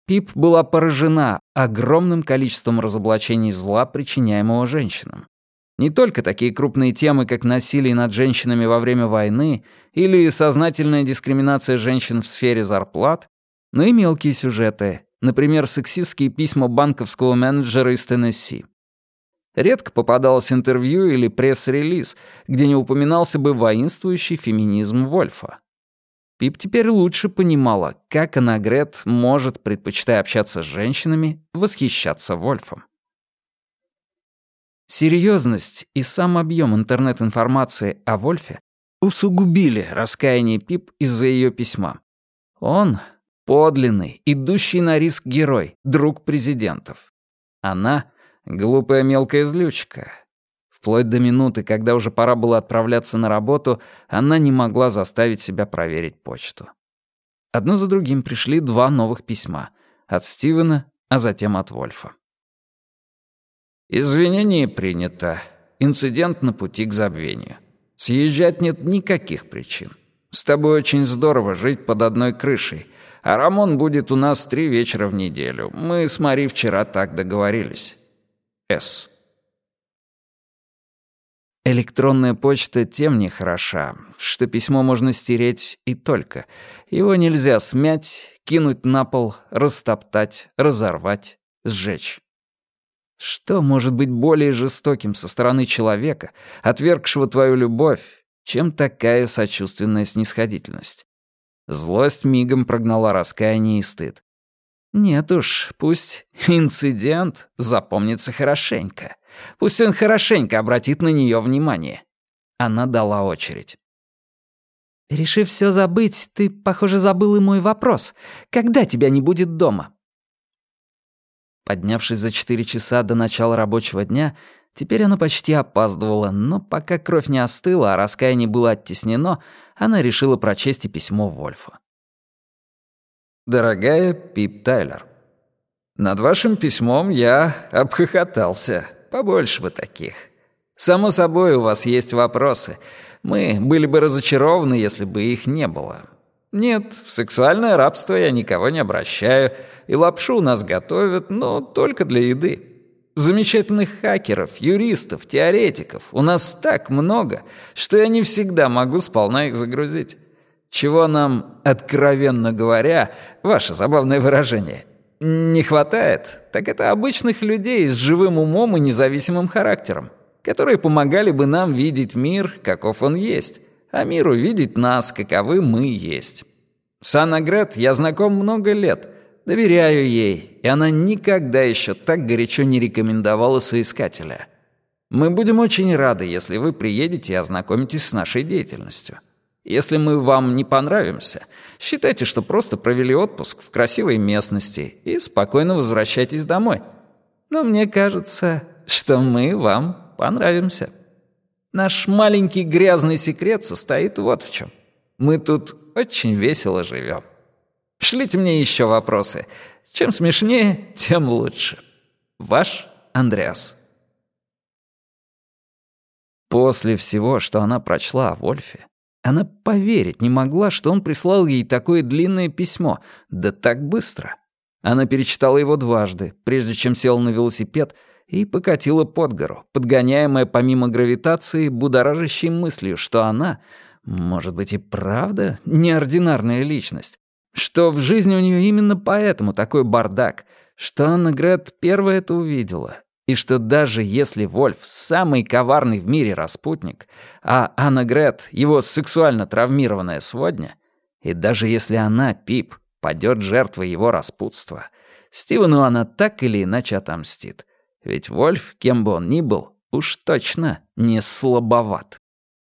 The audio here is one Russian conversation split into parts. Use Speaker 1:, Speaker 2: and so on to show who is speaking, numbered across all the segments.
Speaker 1: Пип была поражена огромным количеством разоблачений зла, причиняемого женщинам. Не только такие крупные темы, как насилие над женщинами во время войны или сознательная дискриминация женщин в сфере зарплат, но и мелкие сюжеты, например, сексистские письма банковского менеджера из Теннесси. Редко попадалось интервью или пресс-релиз, где не упоминался бы воинствующий феминизм Вольфа. Пип теперь лучше понимала, как Аннегрет может, предпочитая общаться с женщинами, восхищаться Вольфом. Серьезность и сам объем интернет-информации о Вольфе усугубили раскаяние Пип из-за ее письма. Он — подлинный, идущий на риск герой, друг президентов. Она — глупая мелкая злючка. Вплоть до минуты, когда уже пора было отправляться на работу, она не могла заставить себя проверить почту. Одно за другим пришли 2 новых письма. От Стивена, а затем от Вольфа. «Извинение принято. Инцидент на пути к забвению. Съезжать нет никаких причин. С тобой очень здорово жить под одной крышей, а Рамон будет у нас 3 вечера в неделю. Мы с Мари вчера так договорились. С». Электронная почта тем не хороша, что письмо можно стереть и только. Его нельзя смять, кинуть на пол, растоптать, разорвать, сжечь. Что может быть более жестоким со стороны человека, отвергшего твою любовь, чем такая сочувственная снисходительность? Злость мигом прогнала раскаяние и стыд. Нет уж, пусть инцидент запомнится хорошенько. Пусть он хорошенько обратит на нее внимание. Она дала очередь. «Решив все забыть, ты, похоже, забыл и мой вопрос. Когда тебя не будет дома?» Поднявшись за 4 часа до начала рабочего дня, теперь она почти опаздывала, но пока кровь не остыла, а раскаяние было оттеснено, она решила прочесть и письмо Вольфа. «Дорогая Пип Тайлер, над вашим письмом я обхохотался. Побольше бы таких. Само собой, у вас есть вопросы. Мы были бы разочарованы, если бы их не было. Нет, в сексуальное рабство я никого не обращаю, и лапшу у нас готовят, но только для еды. Замечательных хакеров, юристов, теоретиков у нас так много, что я не всегда могу сполна их загрузить. Чего нам, откровенно говоря, ваше забавное выражение, не хватает, так это обычных людей с живым умом и независимым характером, которые помогали бы нам видеть мир, каков он есть, а миру видеть нас, каковы мы есть. С Аннегрет я знаком много лет, доверяю ей, и она никогда еще так горячо не рекомендовала соискателя. Мы будем очень рады, если вы приедете и ознакомитесь с нашей деятельностью. Если мы вам не понравимся, считайте, что просто провели отпуск в красивой местности и спокойно возвращайтесь домой. Но мне кажется, что мы вам понравимся. Наш маленький грязный секрет состоит вот в чем. Мы тут очень весело живем. Шлите мне еще вопросы. Чем смешнее, тем лучше. Ваш Андреас». После всего, что она прочла о Вольфе, она поверить не могла, что он прислал ей такое длинное письмо, да так быстро. Она перечитала его 2 прежде чем села на велосипед и покатила под гору, подгоняемая помимо гравитации будоражащей мыслью, что она, может быть и правда, неординарная личность, что в жизни у нее именно поэтому такой бардак, что Аннегрет первая это увидела, и что даже если Вольф самый коварный в мире распутник, а Аннегрет его сексуально травмированная сводня, и даже если она, Пип, падет жертвой его распутства, Стивену она так или иначе отомстит. Ведь Вольф, кем бы он ни был, уж точно не слабоват.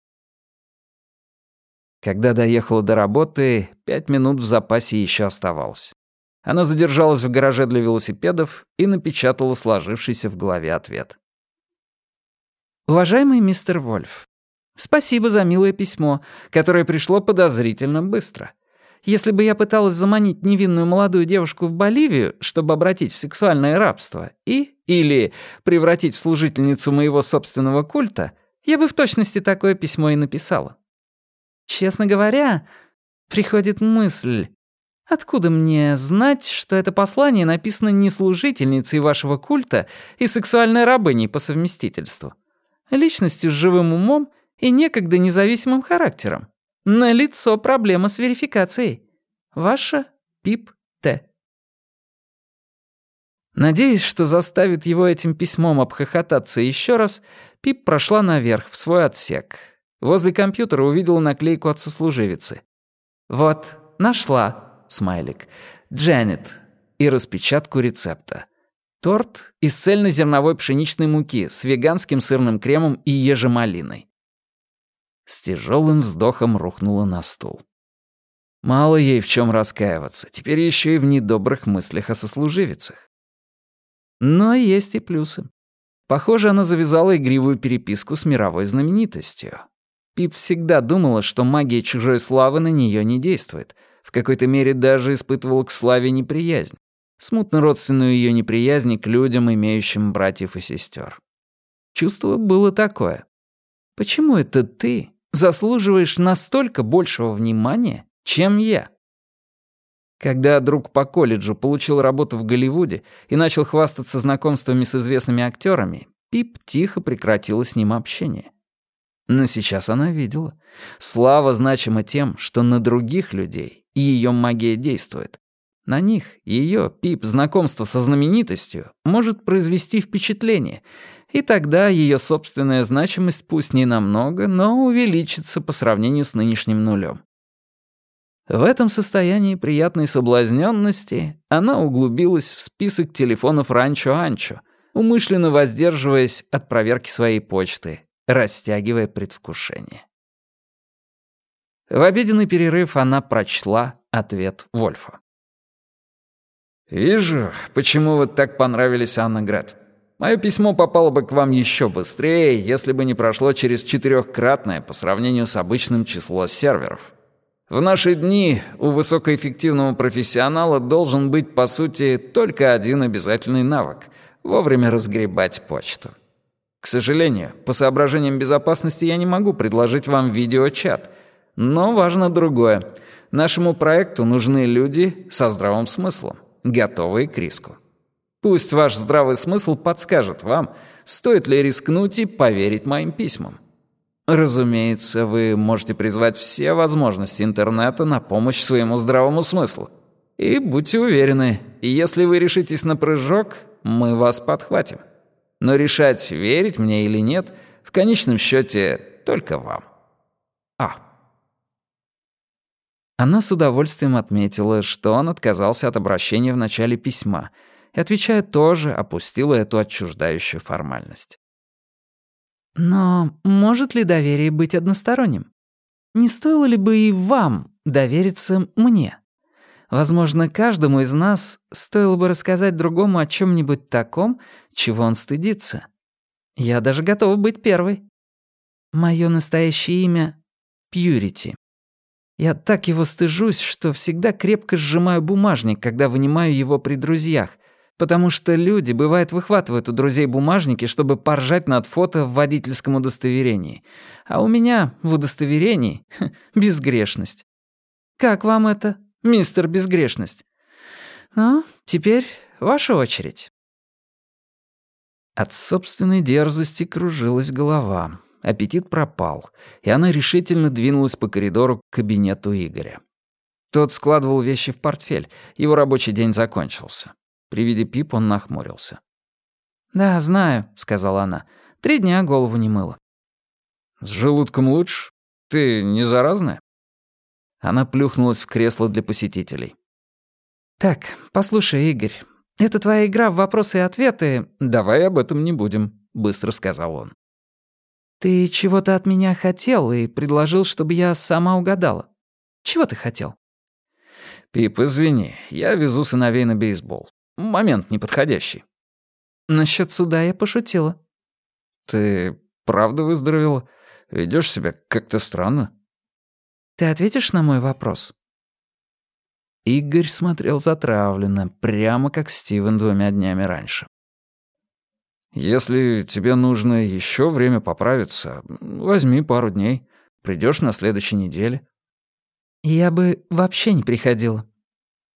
Speaker 1: Когда доехала до работы, 5 минут в запасе еще оставалось. Она задержалась в гараже для велосипедов и напечатала сложившийся в голове ответ. «Уважаемый мистер Вольф, спасибо за милое письмо, которое пришло подозрительно быстро. Если бы я пыталась заманить невинную молодую девушку в Боливию, чтобы обратить в сексуальное рабство или превратить в служительницу моего собственного культа, я бы в точности такое письмо и написала. Честно говоря, приходит мысль,
Speaker 2: Откуда мне знать, что это послание написано не служительницей вашего культа и сексуальной рабыней по совместительству? Личностью с живым умом и некогда независимым характером. Налицо проблема с верификацией. Ваша Пип Т. Надеясь, что заставит его этим письмом обхохотаться еще раз, Пип прошла наверх, в свой отсек. Возле компьютера увидела наклейку от сослуживицы. «Вот, нашла», смайлик, «Дженнет» и распечатку рецепта. Торт из цельнозерновой пшеничной муки с веганским сырным кремом и ежемалиной. С тяжелым вздохом рухнула на стул. Мало ей в чем раскаиваться, теперь еще и в недобрых мыслях о сослуживицах. Но есть и плюсы. Похоже, она завязала игривую переписку с мировой знаменитостью. Пип всегда думала, что магия чужой славы на нее не действует. В какой-то мере даже испытывала к славе неприязнь. Смутно родственную ее неприязнь к людям, имеющим братьев и сестер. Чувство было такое. Почему это ты заслуживаешь настолько большего внимания, чем я? Когда друг по колледжу получил работу в Голливуде и начал хвастаться знакомствами с известными актерами, Пип тихо прекратила с ним общение. Но сейчас она видела. Слава значима тем, что на других людей ее магия действует. На них ее, Пип, знакомство со знаменитостью может произвести впечатление, и тогда ее собственная значимость пусть не намного, но увеличится по сравнению с нынешним нулем. В этом состоянии приятной соблазненности она углубилась в список телефонов Ранчо Анчо, умышленно воздерживаясь от проверки своей почты, растягивая предвкушение. В обеденный перерыв она прочла ответ Вольфа. «Вижу, почему вы так понравились, Анна Грет. Мое письмо попало бы к вам еще быстрее, если бы не прошло через 4-кратное по сравнению с обычным число серверов. В наши дни у высокоэффективного профессионала должен быть, по сути, только один обязательный навык — вовремя разгребать почту. К сожалению, по соображениям безопасности я не могу предложить вам видеочат, но важно другое. Нашему проекту нужны люди со здравым смыслом, готовые к риску. Пусть ваш здравый смысл подскажет вам, стоит ли рискнуть и поверить моим письмам. Разумеется, вы можете призвать все возможности интернета на помощь своему здравому смыслу. И будьте уверены, если вы решитесь на прыжок, мы вас подхватим. Но решать, верить мне или нет, в конечном счете только вам. Она с удовольствием отметила, что он отказался от обращения в начале письма, и, отвечая тоже, опустила эту отчуждающую формальность. «Но может ли доверие быть односторонним? Не стоило ли бы и вам довериться мне? Возможно, каждому из нас стоило бы рассказать другому о чем-нибудь таком, чего он стыдится. Я даже готова быть первой. Мое настоящее имя — Пьюрити. Я так его стыжусь, что всегда крепко сжимаю бумажник, когда вынимаю его при друзьях, потому что люди, бывает, выхватывают у друзей бумажники, чтобы поржать над фото в водительском удостоверении. А у меня в удостоверении безгрешность. Как вам это, мистер Безгрешность? Ну, теперь ваша очередь». От собственной дерзости кружилась голова. Аппетит пропал, и она решительно двинулась по коридору к кабинету Игоря. Тот складывал вещи в портфель, его рабочий день закончился. При виде Пип он нахмурился. «Да, знаю», — сказала она, — «3 дня голову не мыла». «С желудком лучше? Ты не заразная?» Она плюхнулась в кресло для посетителей. «Так, послушай, Игорь, это твоя игра в вопросы и ответы...» «Давай об этом не будем», — быстро сказал он. «Ты чего-то от меня хотел и предложил, чтобы я сама угадала. Чего ты хотел?» «Пип, извини, я везу сыновей на бейсбол. Момент неподходящий». «Насчёт суда я пошутила». «Ты правда выздоровела? Ведёшь себя как-то странно». «Ты ответишь на мой вопрос?» Игорь смотрел затравленно, прямо как Стивен 2 днями раньше. «Если тебе нужно еще время поправиться, возьми пару дней. Придешь на следующей неделе». «Я бы вообще не приходила».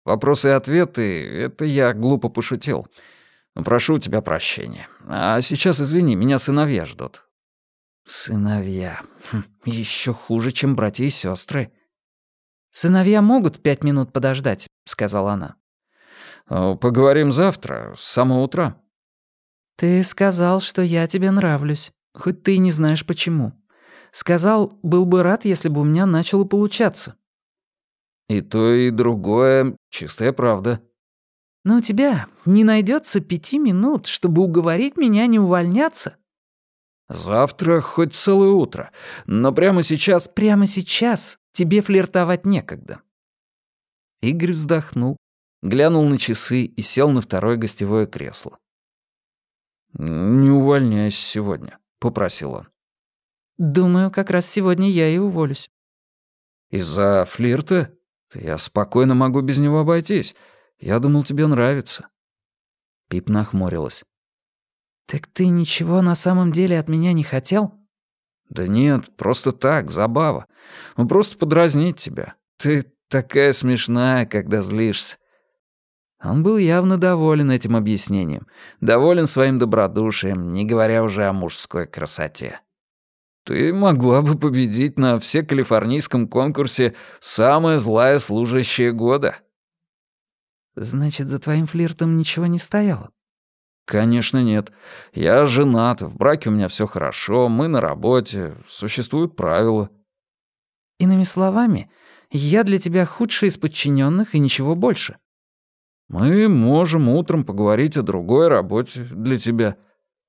Speaker 1: Вопросы и ответы — это я глупо пошутил. Прошу у тебя прощения. А сейчас, извини, меня сыновья ждут».
Speaker 2: «Сыновья. Еще хуже, чем братья и сестры. «Сыновья могут 5 минут подождать», — сказала она.
Speaker 1: «Поговорим завтра, с самого утра».
Speaker 2: «Ты сказал, что я тебе нравлюсь, хоть ты и не знаешь почему. Сказал, был бы рад, если бы у меня начало получаться».
Speaker 1: «И то, и другое — чистая правда».
Speaker 2: «Но у тебя не найдется 5 минут, чтобы уговорить меня не увольняться?»
Speaker 1: «Завтра хоть целое утро, но прямо сейчас...»
Speaker 2: «Прямо сейчас тебе флиртовать некогда».
Speaker 1: Игорь вздохнул, глянул на часы и сел на второе гостевое кресло. «Не увольняйся сегодня», — попросил он.
Speaker 2: «Думаю, как раз сегодня я и уволюсь».
Speaker 1: «Из-за флирта? Я спокойно могу без него обойтись. Я думал, тебе нравится».
Speaker 2: Пип нахмурилась. «Так ты ничего на самом деле от меня не хотел?»
Speaker 1: «Да нет, просто так, забава. Просто подразнить тебя. Ты такая смешная, когда злишься». Он был явно доволен этим объяснением, доволен своим добродушием, не говоря уже о мужской красоте. «Ты могла бы победить на всекалифорнийском конкурсе «Самая злая служащая года».
Speaker 2: «Значит, за твоим флиртом ничего не стояло?»
Speaker 1: «Конечно нет. Я женат, в браке у меня все хорошо, мы на работе, существуют правила».
Speaker 2: «Иными словами, я для тебя худший из подчиненных и ничего больше».
Speaker 1: «Мы можем утром поговорить о другой работе для тебя».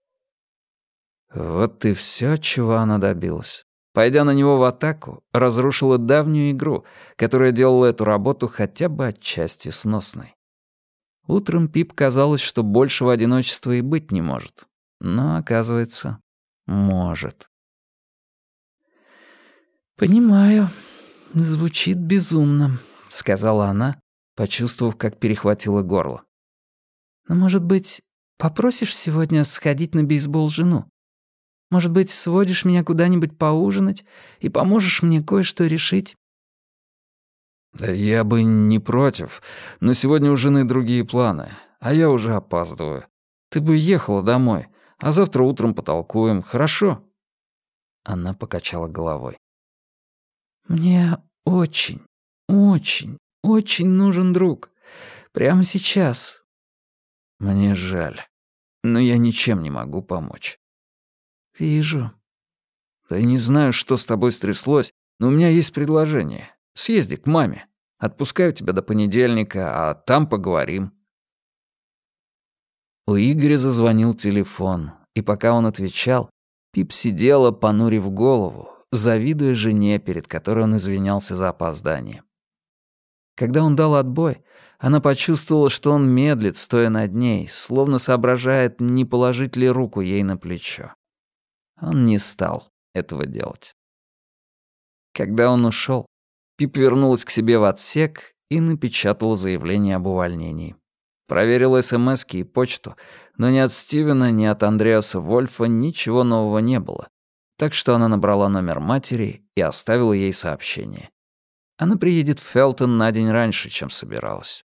Speaker 1: Вот и все, чего она добилась. Пойдя на него в атаку, разрушила давнюю игру, которая делала эту работу хотя бы отчасти сносной. Утром Пип казалось, что большего одиночества и быть не может. Но, оказывается, может.
Speaker 2: «Понимаю. Звучит безумно», — сказала она, почувствовав, как перехватило горло. «Но, может быть, попросишь сегодня сходить на бейсбол жену? Может быть, сводишь меня куда-нибудь поужинать и поможешь мне кое-что решить?»
Speaker 1: «Да я бы не против, но сегодня у жены другие планы, а я уже опаздываю. Ты бы ехала домой, а завтра утром потолкуем, хорошо?» Она покачала головой.
Speaker 2: «Мне очень, очень, очень нужен друг. Прямо сейчас».
Speaker 1: «Мне жаль, но я ничем не могу помочь».
Speaker 2: «Вижу».
Speaker 1: «Да не знаю, что с тобой стряслось, но у меня есть предложение. Съезди к маме. Отпускаю тебя до понедельника, а там поговорим». У Игоря зазвонил телефон, и пока он отвечал, Пип сидела, понурив голову, завидуя жене, перед которой он извинялся за опоздание. Когда он дал отбой, она почувствовала, что он медлит, стоя над ней, словно соображает, не положить ли руку ей на плечо. Он не стал этого делать. Когда он ушел, Пип вернулась к себе в отсек и напечатала заявление об увольнении. Проверила смски и почту, но ни от Стивена, ни от Андреаса Вольфа ничего нового не было. Так что она набрала номер матери и оставила ей сообщение. Она приедет в Фелтон на день раньше, чем собиралась.